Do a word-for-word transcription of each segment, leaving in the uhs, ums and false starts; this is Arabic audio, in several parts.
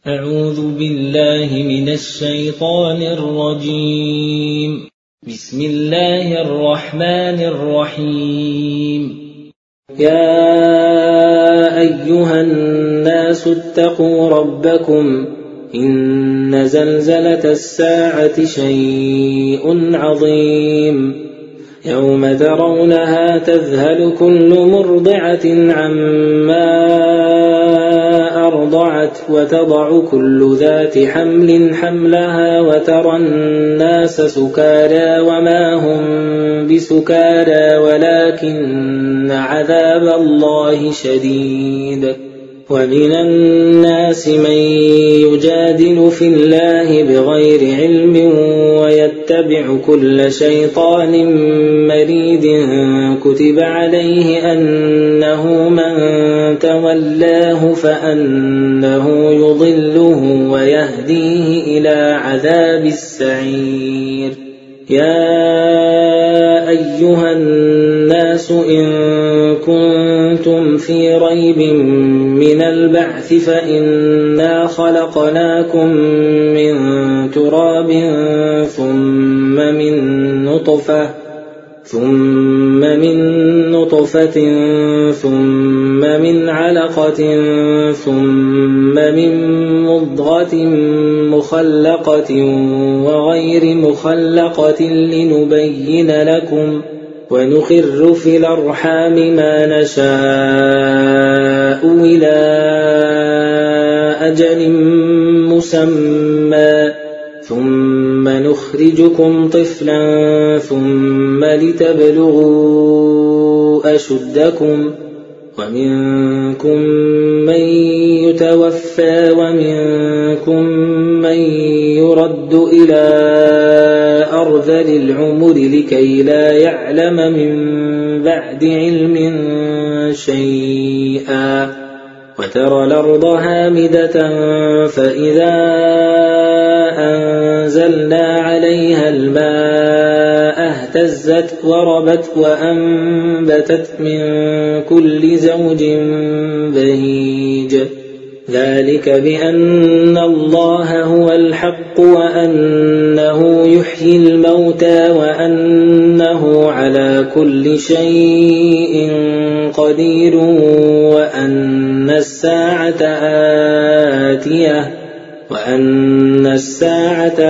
أعوذ بالله من الشيطان الرجيم. بسم الله الرحمن الرحيم. يا أيها الناس اتقوا ربكم إن زلزلة الساعة شيء عظيم يوم ترونها تذهل كل مرضعة عما أرضعت وتضع كل ذات حمل حملها وترى الناس سكارى وما هم بسكارى ولكن عذاب الله شديد. ومن الناس من يجادل في الله بغير علم ويتبع كل شيطان مريد كتب عليه أنه من تولاه فأنه يضله ويهديه إلى عذاب السعير. يا أيها الناس إن كنتم في ريب من البعث فإنا خلقناكم من تراب ثم من نطفة ثم من نطفة ثم من علقة ثم من مضغة مخلقة وغير مخلقة لنبين لكم ونخر في الأرحام ما نشاء إلى أجل مسمى ثم نخرجكم طفلا ثم لتبلغوا أشدكم ومنكم من يتوفى ومنكم من يرد إلى أرذل العمر لكي لا يعلم من بعد علم شيئا. وترى الأرض هامدة فإذا أنزلنا عليها الماء اهتزت وربت وأنبتت من كل زوج بهيج. ذلك بأن الله هو الحق وأنه يحيي الموتى وأنه على كل شيء قدير وأن الساعة آتية وأن الساعة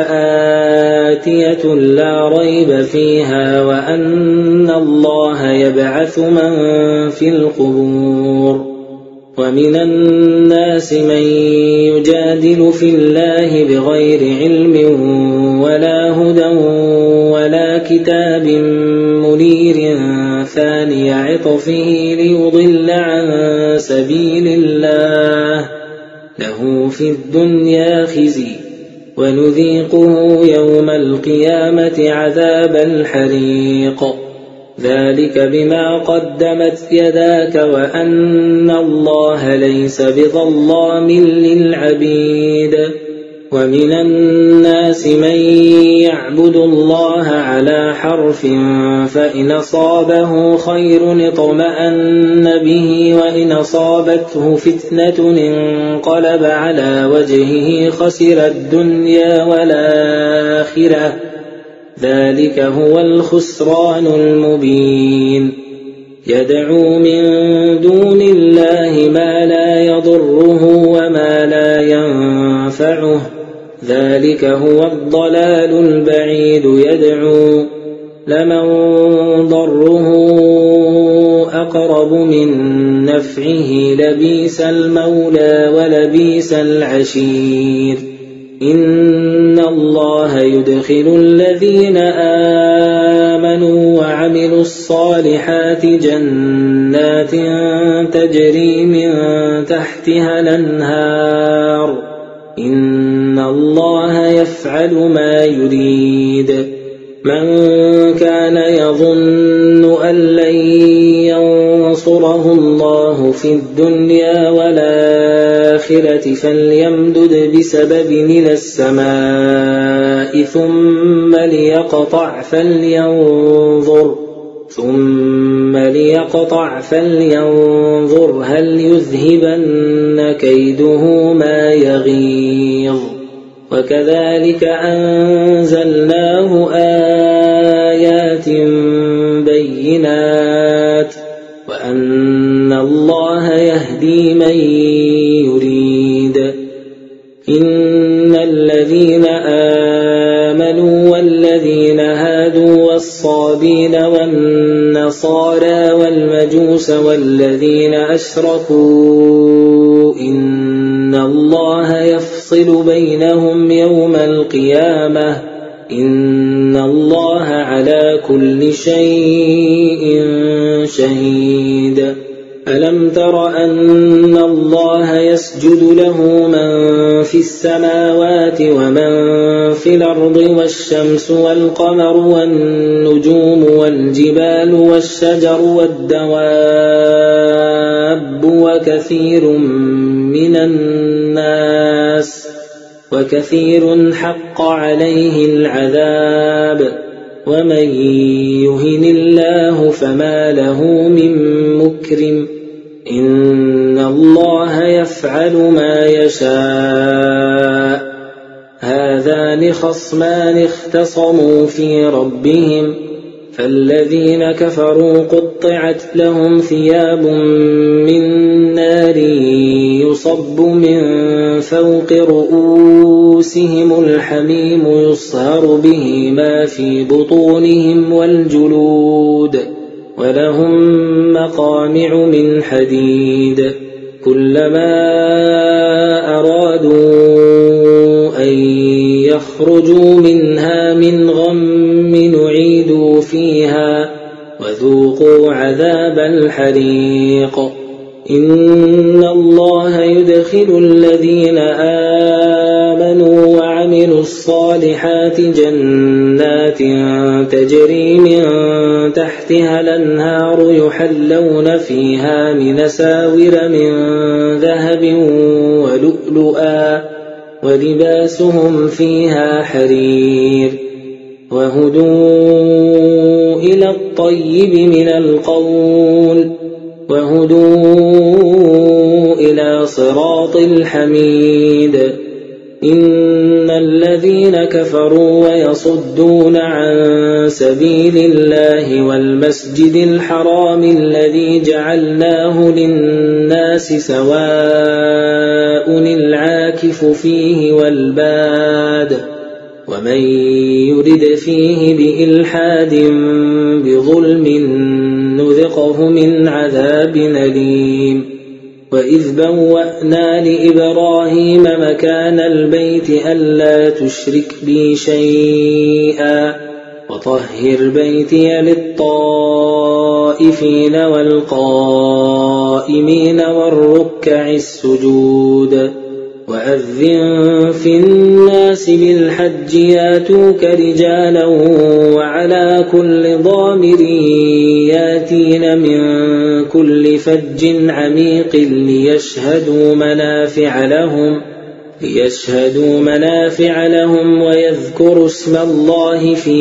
آتية لا ريب فيها وأن الله يبعث من في القبور. ومن الناس من يجادل في الله بغير علم ولا هدى ولا كتاب منير ثاني عطفه ليضل عن سبيل الله له في الدنيا خزي ونذيقه يوم القيامة عذاب الحريق. ذلك بما قدمت يداك وأن الله ليس بظلام للعبيد. ومن الناس من يعبد الله على حرف فإن أصابه خير اطمأن به وإن أصابته فتنة انقلب على وجهه خسر الدنيا والآخرة ذلك هو الخسران المبين. يدعو من دون الله ما لا يضره وما لا ينفعه ذلك هو الضلال البعيد. يدعو لمن ضره أقرب من نفعه لبئس المولى ولبئس العشير. إن الله يدخل الذين آمنوا وعملوا الصالحات جنات تجري من تحتها الأنهار إن الله يفعل ما يريد. من كان يظن أن لن ينصره الله في الدنيا والآخرة فليمدد بسبب إلى السماء ثم ليقطع فلينظر ثم ليقطع فلينظر هل يذهبن كيده ما يغيظ وكذلك أنزلناه آيات بينات وأن الله يهدي من يريد إن الذين آمنوا والذين هادوا والصابين والنصارى والمجوس والذين أشركوا إن الله يفصل بينهم يوم القيامة إن الله على كل شيء شهيد ألم تر أن الله يسجد له من في السماوات ومن في الأرض والشمس والقمر والنجوم والجبال والشجر والدواب وكثير من الناس وكثير حق عليه العذاب ومن يهن الله فما له من مكرم إن الله يفعل ما يشاء هذان خصمان اختصموا في ربهم فالذين كفروا قطعت لهم ثياب من نار يصب من فوق رؤوسهم الحميم يصهر به ما في بطونهم والجلود ولهم مقامع من حديد كلما أرادوا أن يخرجوا منها من غم نعيدوا فيها وذوقوا عذاب الحريق إن الله يدخل الذين آمنوا وعملوا الصالحات جنات تجري من تحتها الأنهار يحلون فيها من أساور من ذهب ولؤلؤا ولباسهم فيها حرير وهدوا إلى الطيب من القول وهدوا إلى صراط الحميد إن الذين كفروا ويصدون عن سبيل الله والمسجد الحرام الذي جعلناه للناس سواء العاكف فيه والباد ومن يرد فيه بإلحاد بظلم نذقه من عذاب أليم وإذ بوأنا لإبراهيم مكان البيت ألا تشرك بي شيئا وطهر بيتي للطائفين والقائمين والركع السجود وأذن في الناس بالحج ياتوك رجالا وعلى كل ضامر ياتين من كل فج عميق ليشهدوا منافع لهم ليشهدوا منافع لهم ويذكروا اسم الله في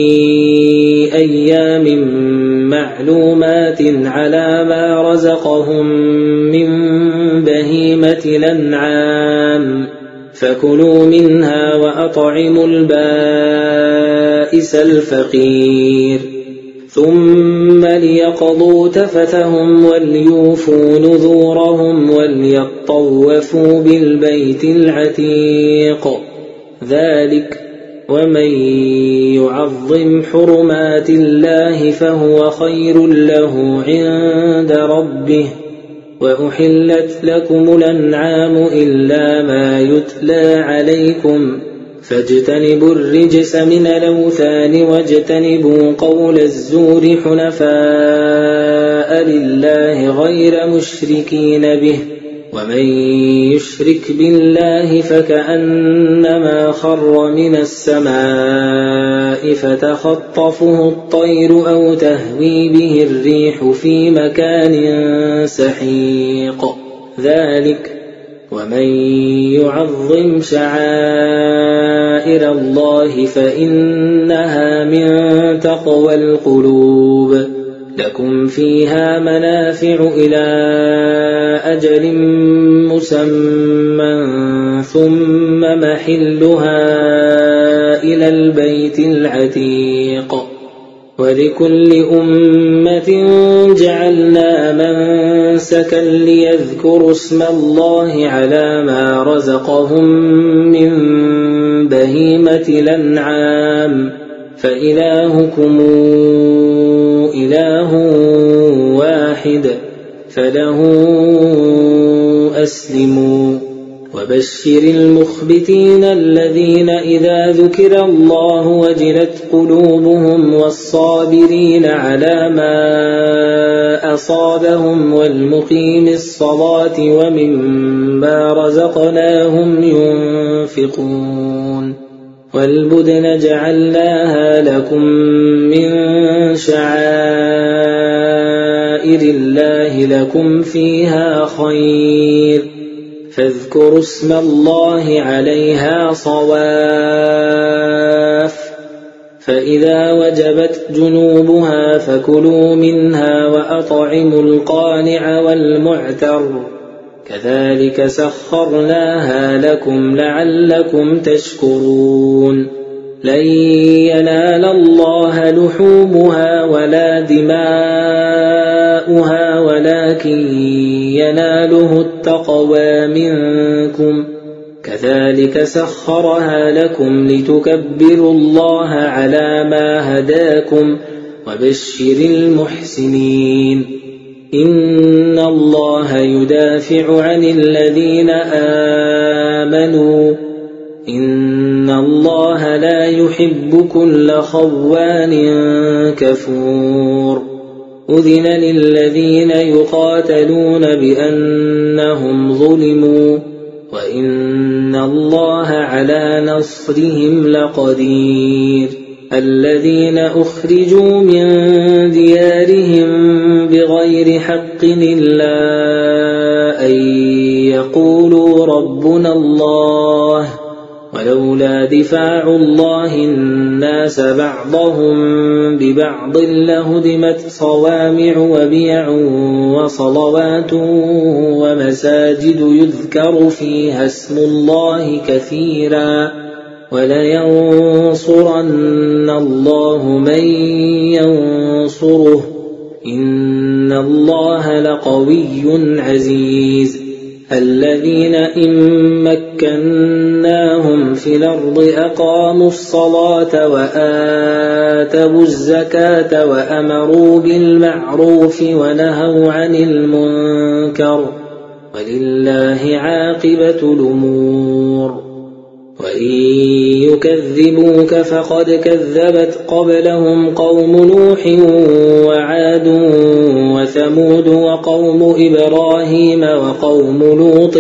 أيام معلومات على ما رزقهم من بهيمة الأنعام فكلوا منها وأطعموا البائس الفقير ثم ليقضوا تفثهم وليوفوا نذورهم وليطوفوا بالبيت العتيق ذلك ومن يعظم حرمات الله فهو خير له عند ربه وأحلت لكم الأنعام إلا ما يتلى عليكم فاجتنبوا الرجس من الأوثان واجتنبوا قول الزور حنفاء لله غير مشركين به ومن يشرك بالله فكأنما خر من السماء فتخطفه الطير أو تهوي به الريح في مكان سحيق ذلك ومن يعظم شعائر الله فإنها من تقوى القلوب لكم فيها منافع إلى أجل مسمى ثم محلها إلى البيت العتيق ولكل أمة جعلنا منسكا ليذكروا اسم الله على ما رزقهم من بهيمة الأنعام فإلهكم إله واحد فله أسلموا وبشر المخبتين الذين إذا ذكر الله وجلت قلوبهم والصابرين على ما أصابهم والمقيم الصلاة ومما رزقناهم ينفقون والبدن جعلناها لكم من شعائر الله لكم فيها خير فاذكروا اسم الله عليها صواف فإذا وجبت جنوبها فكلوا منها وأطعموا القانع والمعتر كذلك سخرناها لكم لعلكم تشكرون لن ينال الله لحومها ولا دماؤها ولكن يناله التقوى منكم كذلك سخرها لكم لتكبروا الله على ما هداكم وبشر المحسنين إن الله يدافع عن الذين آمنوا إن الله لا يحب كل خوان كفور أذن للذين يقاتلون بأنهم ظلموا وإن الله على نصرهم لقدير الذين أخرجوا من ديارهم بغير حق إلا أن يقولوا ربنا الله ولولا دفاع الله الناس بعضهم ببعض لهدمت صوامع وبيع وصلوات ومساجد يذكر فيها اسم الله كثيرا ولينصرن الله من ينصره إن الله لقوي عزيز الذين إن مكناهم في الأرض أقاموا الصلاة وآتوا الزكاة وأمروا بالمعروف ونهوا عن المنكر ولله عاقبة الأمور وإن يكذبوك فقد كذبت قبلهم قوم نوح وعاد وثمود وقوم إبراهيم وقوم لوط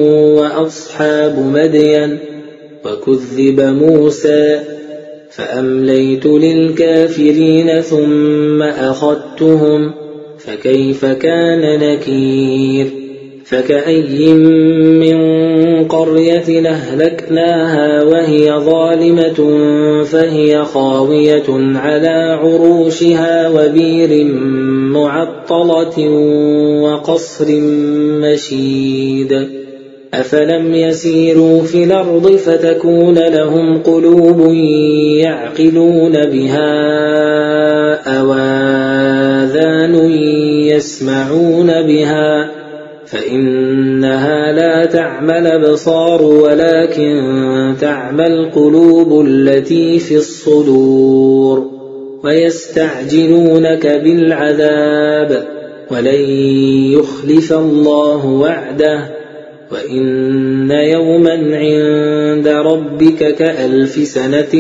وأصحاب مدين وكذب موسى فأمليت للكافرين ثم أخذتهم فكيف كان نكير فكأي من قرية أهلكناها وهي ظالمة فهي خاوية على عروشها وبير معطلة وقصر مشيد أفلم يسيروا في الأرض فتكون لهم قلوب يعقلون بها أو آذان يسمعون بها فإنها لا تعمى الأبصار ولكن تعمى القلوب التي في الصدور ويستعجلونك بالعذاب ولن يخلف الله وعده وإن يوما عند ربك كألف سنة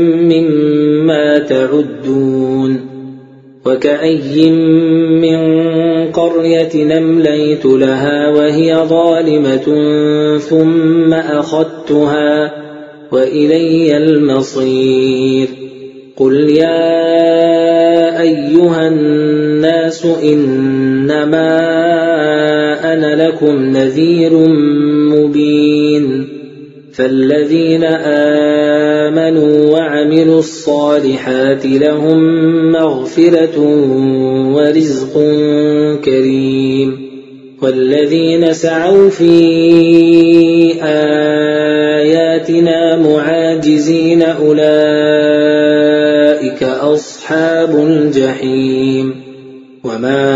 مما تعدون وكأي من قرية أمليت لها وهي ظالمة ثم أخذتها وإلي المصير قل يا أيها الناس إنما أنا لكم نذير مبين فالذين آمنوا وعملوا الصالحات لهم مغفرة ورزق كريم والذين سعوا في آياتنا معاجزين أولئك أصحاب الجحيم وما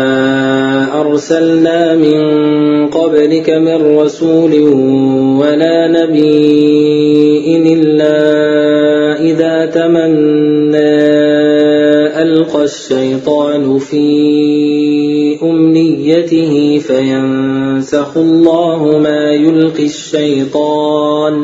أرسلنا من قبلك من رسول ولا نبي إلا إذا تمنى ألقى الشيطان في أمنيته فينسخ الله ما يلقي الشيطان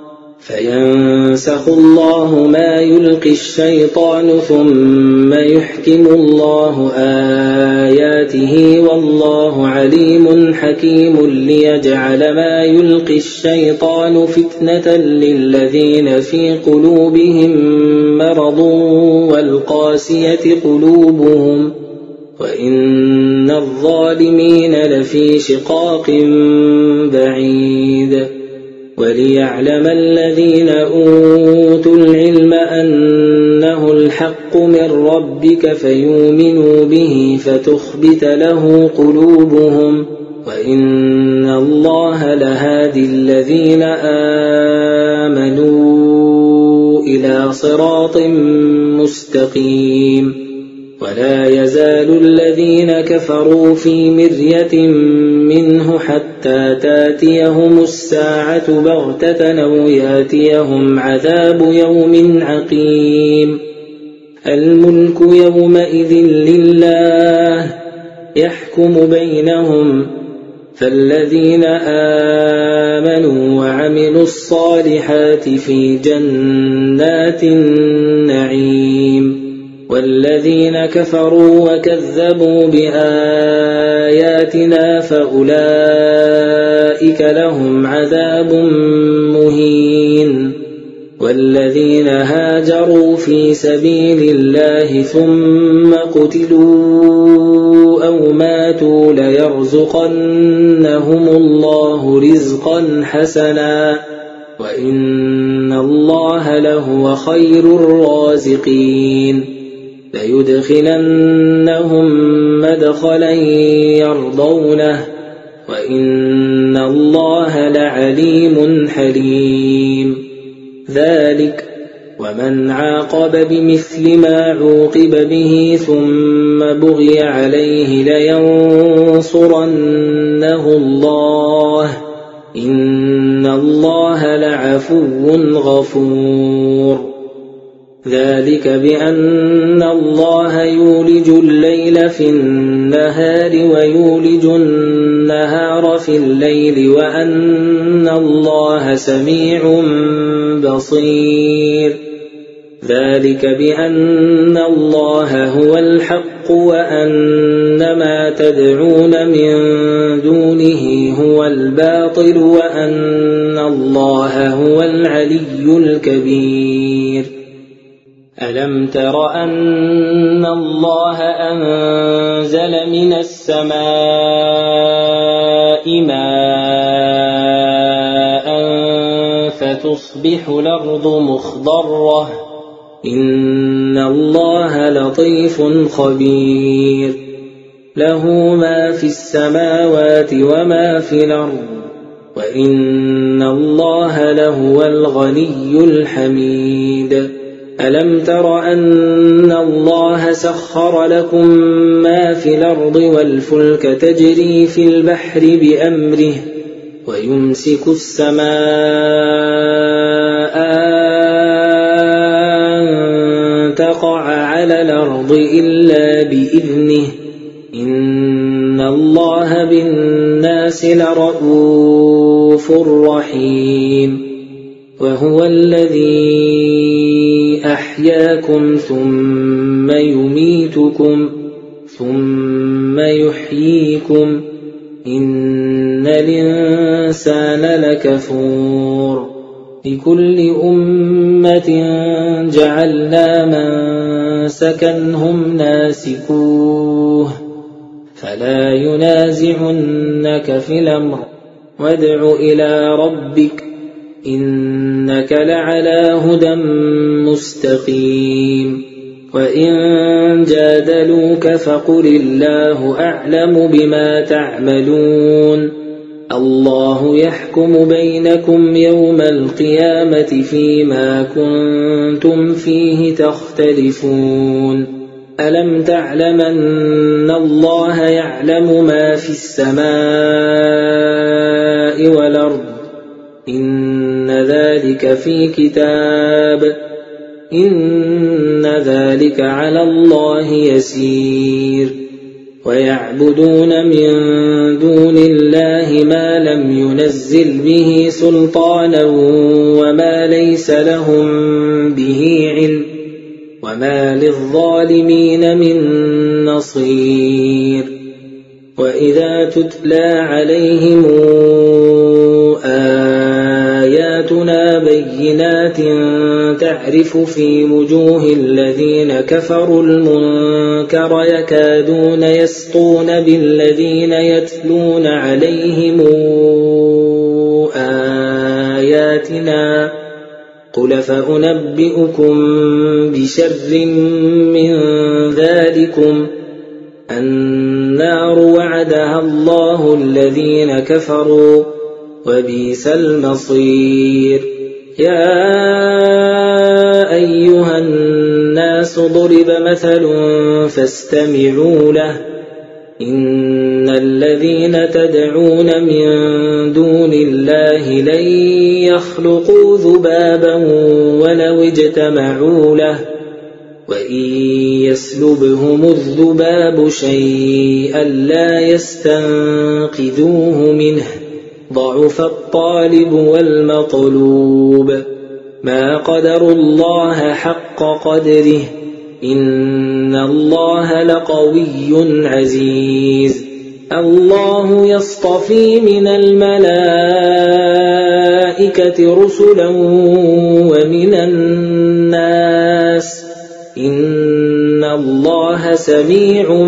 فينسخ الله ما يلقي الشيطان ثم يحكم الله آياته والله عليم حكيم ليجعل ما يلقي الشيطان فتنة للذين في قلوبهم مرض والقاسية قلوبهم وإن الظالمين لفي شقاق بعيد وليعلم الذين أوتوا العلم أنه الحق من ربك فيؤمنوا به فتخبت له قلوبهم وإن الله لهادي الذين آمنوا إلى صراط مستقيم ولا يزال الذين كفروا في مرية منه حتى تاتيهم الساعة بغتة أو ياتيهم عذاب يوم عقيم الملك يومئذ لله يحكم بينهم فالذين آمنوا وعملوا الصالحات في جنات النعيم والذين كفروا وكذبوا بآياتنا فأولئك لهم عذاب مهين والذين هاجروا في سبيل الله ثم قتلوا أو ماتوا ليرزقنهم الله رزقا حسنا وإن الله لهو خير الرازقين ليدخلنهم مدخلا يرضونه وإن الله لعليم حليم ذلك ومن عاقب بمثل ما عوقب به ثم بغي عليه لينصرنه الله إن الله لعفو غفور ذلك بأن الله يولج الليل في النهار ويولج النهار في الليل وأن الله سميع بصير ذلك بأن الله هو الحق وأن ما تدعون من دونه هو الباطل وأن الله هو العلي الكبير ألم تر أن الله أنزل من السماء ماء فتصبح الأرض مخضرة إن الله لطيف خبير له ما في السماوات وما في الأرض وإن الله لهو الغني الحميد ألم تر أن الله سخر لكم ما في الأرض والفلك تجري في البحر بأمره ويمسك السماء أن تقع على الأرض إلا بإذنه إن الله بالناس لرءوف رحيم وهو الذي أحياكم ثم يميتكم ثم يحييكم إن الإنسان لكفور لكل أمة جعلنا منسكا هم ناسكوه فلا ينازعنك في الأمر وادع إلى ربك إنك لعلى هدى مستقيم وإن جادلوك فقل الله أعلم بما تعملون الله يحكم بينكم يوم القيامة فيما كنتم فيه تختلفون ألم تعلم أن الله يعلم ما في السماء والأرض إن ذلك في كتاب إن ذلك على الله يسير ويعبدون من دون الله ما لم ينزل به سلطانا وما ليس لهم به علم وما للظالمين من نصير وإذا تتلى عليهم آياتنا بينات تعرف في وجوه الذين كفروا المنكر يكادون يسطون بالذين يتلون عليهم آياتنا قل فأنبئكم بشر من ذلكم النار وعدها الله الذين كفروا وبئس المصير يا أيها الناس ضرب مثل فاستمعوا له إن الذين تدعون من دون الله لن يخلقوا ذبابا ولو اجتمعوا له وإن يسلبهم الذباب شيئا لا يستنقذوه منه ضعف الطالب والمطلوب ما قدروا الله حق قدره إن الله لقوي عزيز الله يصطفي من الملائكة رسلا ومن الناس إن الله سميع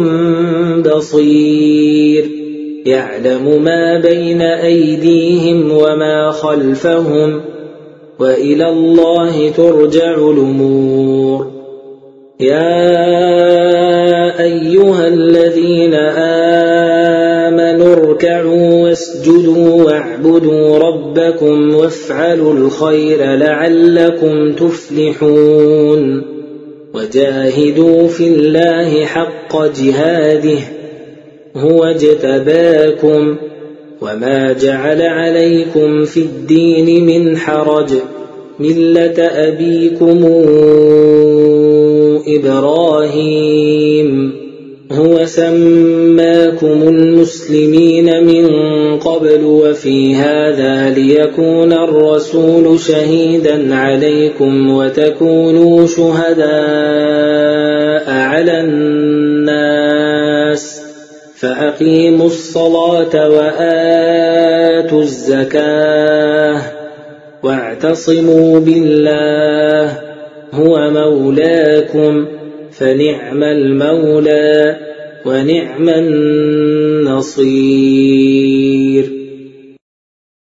بصير يعلم ما بين أيديهم وما خلفهم وإلى الله ترجع الأمور يا أيها الذين آمنوا اركعوا واسجدوا واعبدوا ربكم وافعلوا الخير لعلكم تفلحون وجاهدوا في الله حق جهاده هو اجتباكم وما جعل عليكم في الدين من حرج ملة أبيكم إبراهيم هو سماكم المسلمين من قبل وفي هذا ليكون الرسول شهيدا عليكم وتكونوا شهداء على الناس فأقيموا الصلاة وآتوا الزكاة واعتصموا بالله هو مولاكم فنعم المولى ونعم النصير